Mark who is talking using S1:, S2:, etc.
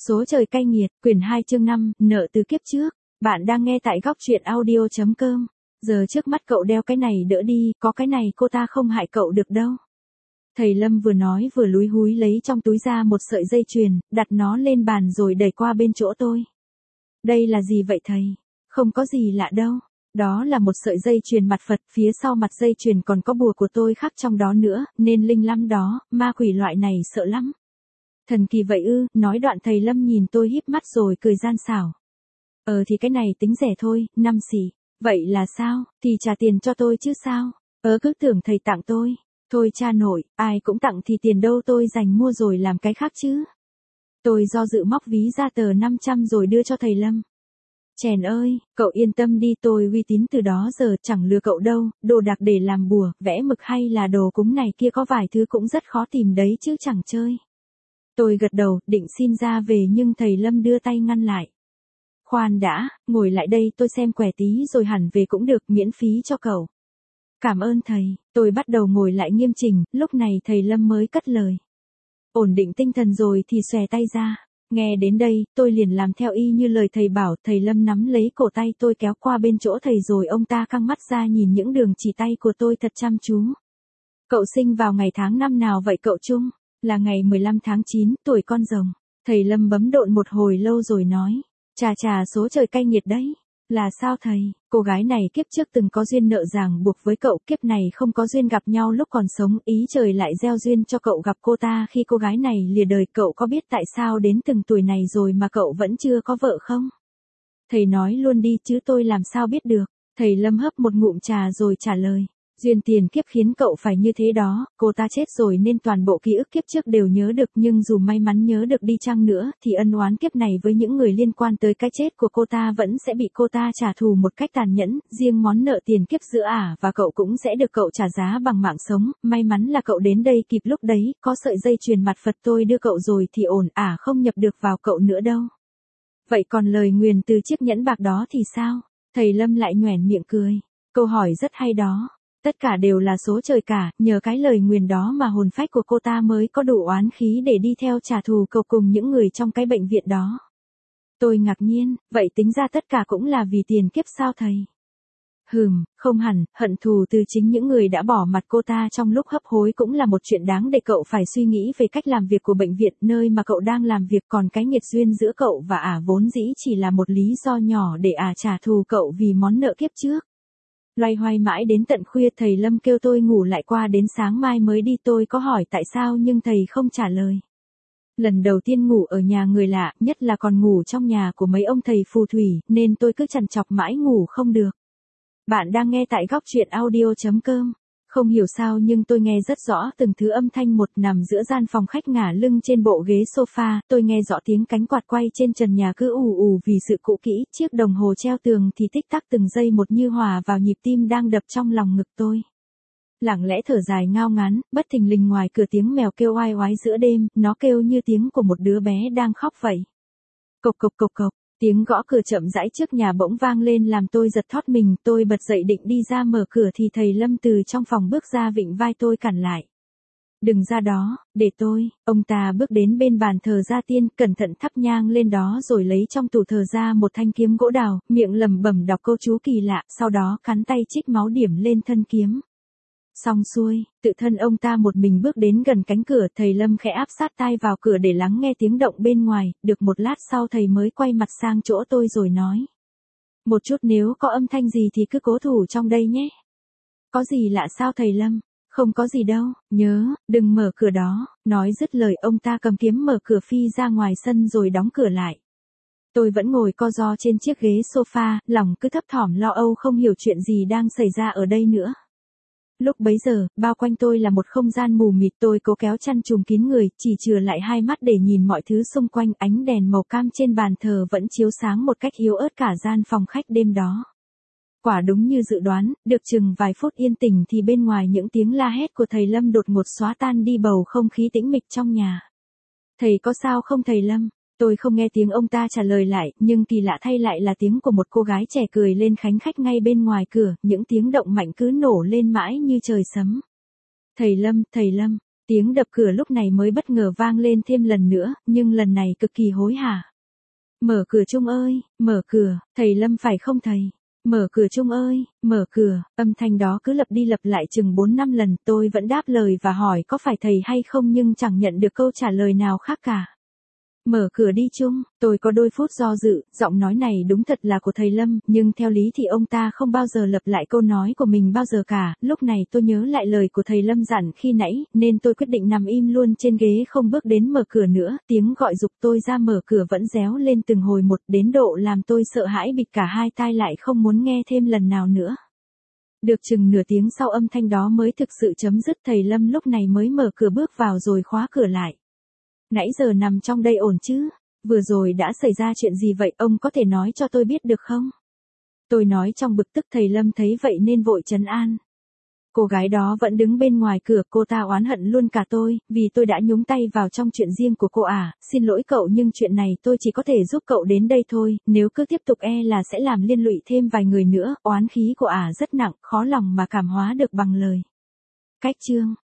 S1: Số trời cay nghiệt, quyển 2 chương 5, nợ từ kiếp trước. Bạn đang nghe tại góc truyện audio.com. Giờ trước mắt cậu đeo cái này đỡ đi, có cái này cô ta không hại cậu được đâu. Thầy Lâm vừa nói vừa lúi húi lấy trong túi ra một sợi dây chuyền, đặt nó lên bàn rồi đẩy qua bên chỗ tôi. Đây là gì vậy thầy? Không có gì lạ đâu. Đó là một sợi dây chuyền mặt Phật, phía sau mặt dây chuyền còn có bùa của tôi khắc trong đó nữa, nên linh lắm đó, ma quỷ loại này sợ lắm. Thần kỳ vậy ư? Nói đoạn thầy Lâm nhìn tôi híp mắt rồi cười gian xảo. Thì cái này tính rẻ thôi, 5 xỉ. Vậy là sao? Thì trả tiền cho tôi chứ sao? Cứ tưởng thầy tặng tôi. Thôi cha nội, ai cũng tặng thì tiền đâu tôi dành mua rồi làm cái khác chứ. Tôi do dự móc ví ra tờ 500 rồi đưa cho thầy Lâm. Chèn ơi, cậu yên tâm đi, tôi uy tín từ đó giờ chẳng lừa cậu đâu, đồ đạc để làm bùa, vẽ mực hay là đồ cúng này kia có vài thứ cũng rất khó tìm đấy chứ chẳng chơi. Tôi gật đầu, định xin ra về nhưng thầy Lâm đưa tay ngăn lại. Khoan đã, ngồi lại đây tôi xem quẻ tí rồi hẳn về cũng được, miễn phí cho cậu. Cảm ơn thầy, tôi bắt đầu ngồi lại nghiêm chỉnh, lúc này thầy Lâm mới cất lời. Ổn định tinh thần rồi thì xòe tay ra. Nghe đến đây, tôi liền làm theo y như lời thầy bảo, thầy Lâm nắm lấy cổ tay tôi kéo qua bên chỗ thầy rồi ông ta căng mắt ra nhìn những đường chỉ tay của tôi thật chăm chú. Cậu sinh vào ngày tháng năm nào vậy cậu Trung? Là ngày 15 tháng 9, tuổi Con Rồng. Thầy Lâm bấm độn một hồi lâu rồi nói. Chà số trời cay nghiệt đấy. Là sao thầy? Cô gái này kiếp trước từng có duyên nợ ràng buộc với cậu, kiếp này không có duyên gặp nhau lúc còn sống, ý trời lại gieo duyên cho cậu gặp cô ta khi cô gái này lìa đời. Cậu có biết tại sao đến từng tuổi này rồi mà cậu vẫn chưa có vợ không? Thầy nói luôn đi chứ tôi làm sao biết được. Thầy Lâm hấp một ngụm trà rồi trả lời. Duyên tiền kiếp khiến cậu phải như thế đó, cô ta chết rồi nên toàn bộ ký ức kiếp trước đều nhớ được, nhưng dù may mắn nhớ được đi chăng nữa thì ân oán kiếp này với những người liên quan tới cái chết của cô ta vẫn sẽ bị cô ta trả thù một cách tàn nhẫn, riêng món nợ tiền kiếp giữa và cậu cũng sẽ được cậu trả giá bằng mạng sống. May mắn là cậu đến đây kịp lúc đấy, có sợi dây chuyền mặt Phật tôi đưa cậu rồi thì ổn, không nhập được vào cậu nữa đâu. Vậy còn lời nguyền từ chiếc nhẫn bạc đó thì sao? Thầy Lâm lại nhoẻn miệng cười. Câu hỏi rất hay đó. Tất cả đều là số trời cả, nhờ cái lời nguyền đó mà hồn phách của cô ta mới có đủ oán khí để đi theo trả thù cậu cùng những người trong cái bệnh viện đó. Tôi ngạc nhiên, vậy tính ra tất cả cũng là vì tiền kiếp sao thầy? Không hẳn, hận thù từ chính những người đã bỏ mặt cô ta trong lúc hấp hối cũng là một chuyện đáng để cậu phải suy nghĩ về cách làm việc của bệnh viện nơi mà cậu đang làm việc, còn cái nghiệt duyên giữa cậu và vốn dĩ chỉ là một lý do nhỏ để trả thù cậu vì món nợ kiếp trước. Loay hoay mãi đến tận khuya thầy Lâm kêu tôi ngủ lại qua đến sáng mai mới đi, tôi có hỏi tại sao nhưng thầy không trả lời. Lần đầu tiên ngủ ở nhà người lạ, nhất là còn ngủ trong nhà của mấy ông thầy phù thủy, nên tôi cứ trằn trọc mãi ngủ không được. Bạn đang nghe tại góc truyện audio.com. Không hiểu sao nhưng tôi nghe rất rõ từng thứ âm thanh một. Nằm giữa gian phòng khách ngả lưng trên bộ ghế sofa, tôi nghe rõ tiếng cánh quạt quay trên trần nhà cứ ù ù vì sự cũ kỹ, chiếc đồng hồ treo tường thì tích tắc từng giây một như hòa vào nhịp tim đang đập trong lòng ngực tôi. Lặng lẽ thở dài ngao ngán, bất thình lình ngoài cửa tiếng mèo kêu oai oái giữa đêm, nó kêu như tiếng của một đứa bé đang khóc vậy. Cộc cộc cộc cộc. Tiếng gõ cửa chậm rãi trước nhà bỗng vang lên làm tôi giật thót mình, tôi bật dậy định đi ra mở cửa thì thầy Lâm từ trong phòng bước ra vịnh vai tôi cản lại. Đừng ra đó, để tôi. Ông ta bước đến bên bàn thờ gia tiên, cẩn thận thắp nhang lên đó rồi lấy trong tủ thờ ra một thanh kiếm gỗ đào, miệng lẩm bẩm đọc câu chú kỳ lạ, sau đó cắn tay trích máu điểm lên thân kiếm. Xong xuôi, tự thân ông ta một mình bước đến gần cánh cửa, thầy Lâm khẽ áp sát tai vào cửa để lắng nghe tiếng động bên ngoài, được một lát sau thầy mới quay mặt sang chỗ tôi rồi nói. Một chút, nếu có âm thanh gì thì cứ cố thủ trong đây nhé. Có gì lạ sao thầy Lâm? Không có gì đâu, nhớ, đừng mở cửa đó. Nói dứt lời ông ta cầm kiếm mở cửa phi ra ngoài sân rồi đóng cửa lại. Tôi vẫn ngồi co ro trên chiếc ghế sofa, lòng cứ thấp thỏm lo âu không hiểu chuyện gì đang xảy ra ở đây nữa. Lúc bấy giờ, bao quanh tôi là một không gian mù mịt, tôi cố kéo chăn trùm kín người, chỉ chừa lại hai mắt để nhìn mọi thứ xung quanh. Ánh đèn màu cam trên bàn thờ vẫn chiếu sáng một cách yếu ớt cả gian phòng khách đêm đó. Quả đúng như dự đoán, được chừng vài phút yên tĩnh thì bên ngoài những tiếng la hét của thầy Lâm đột ngột xóa tan đi bầu không khí tĩnh mịch trong nhà. Thầy có sao không thầy Lâm? Tôi không nghe tiếng ông ta trả lời lại, nhưng kỳ lạ thay lại là tiếng của một cô gái trẻ cười lên khánh khách ngay bên ngoài cửa, những tiếng động mạnh cứ nổ lên mãi như trời sấm. Thầy Lâm, Tiếng đập cửa lúc này mới bất ngờ vang lên thêm lần nữa, nhưng lần này cực kỳ hối hả. Mở cửa Trung ơi, mở cửa, thầy Lâm phải không thầy? Mở cửa Trung ơi, mở cửa, âm thanh đó cứ lặp đi lặp lại chừng 4-5 lần, tôi vẫn đáp lời và hỏi có phải thầy hay không nhưng chẳng nhận được câu trả lời nào khác cả. Mở cửa đi Trung, tôi có đôi phút do dự, giọng nói này đúng thật là của thầy Lâm, nhưng theo lý thì ông ta không bao giờ lặp lại câu nói của mình bao giờ cả, lúc này tôi nhớ lại lời của thầy Lâm dặn khi nãy, nên tôi quyết định nằm im luôn trên ghế không bước đến mở cửa nữa, tiếng gọi giục tôi ra mở cửa vẫn réo lên từng hồi một đến độ làm tôi sợ hãi bịt cả hai tai lại không muốn nghe thêm lần nào nữa. Được chừng nửa tiếng sau âm thanh đó mới thực sự chấm dứt, thầy Lâm lúc này mới mở cửa bước vào rồi khóa cửa lại. Nãy giờ nằm trong đây ổn chứ? Vừa rồi đã xảy ra chuyện gì vậy, ông có thể nói cho tôi biết được không? Tôi nói trong bực tức, thầy Lâm thấy vậy nên vội trấn an. Cô gái đó vẫn đứng bên ngoài cửa, cô ta oán hận luôn cả tôi, vì tôi đã nhúng tay vào trong chuyện riêng của cô à, xin lỗi cậu nhưng chuyện này tôi chỉ có thể giúp cậu đến đây thôi, nếu cứ tiếp tục là sẽ làm liên lụy thêm vài người nữa, oán khí của rất nặng, khó lòng mà cảm hóa được bằng lời. Cách chương